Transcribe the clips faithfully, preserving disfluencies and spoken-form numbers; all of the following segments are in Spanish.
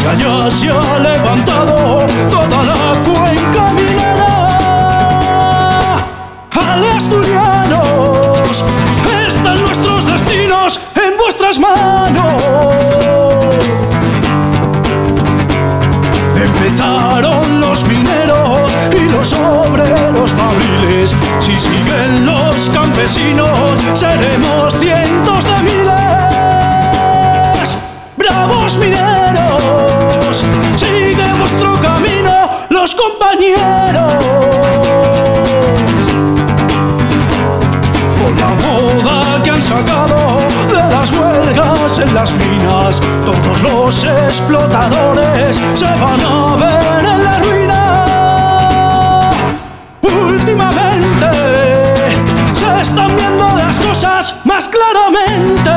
allá se ha levantado toda la cuenca minera. Ale asturianos, están nuestros destinos en vuestras manos. Empezaron los mineros y los obreros fabriles. Si siguen los campesinos, seremos cientos de miles. ¡Bravos mineros! Sigue vuestro camino, los compañeros. Por la moda que han sacado de las huelgas en las minas, todos los explotadores se van a ver en la ruina. Últimamente se están viendo las cosas más claramente.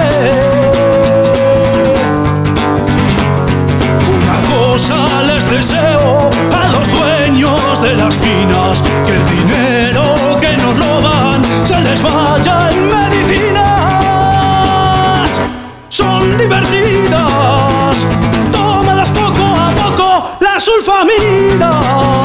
Una cosa les deseo a los dueños de las minas: que el dinero que nos roban se les vaya en medicinas. Son divertidas, tómalas poco a poco, la sulfamida.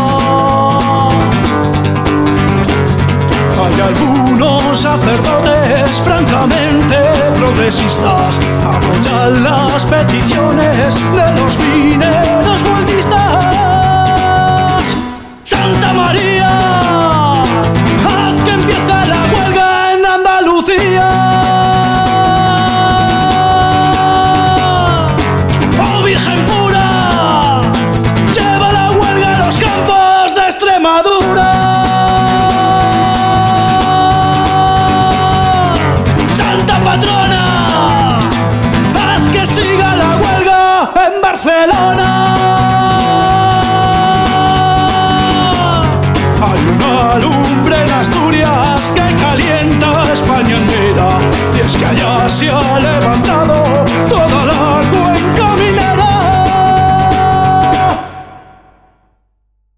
Hay algunos sacerdotes francamente progresistas, apoyan las peticiones de los mineros huelguistas. Santa María, haz que empiece la huelga en Andalucía. Oh Virgen pura, lleva la huelga a los campos de Extremadura. Patrona, haz que siga la huelga en Barcelona. Hay una lumbre en Asturias que calienta España entera, y es que allá se ha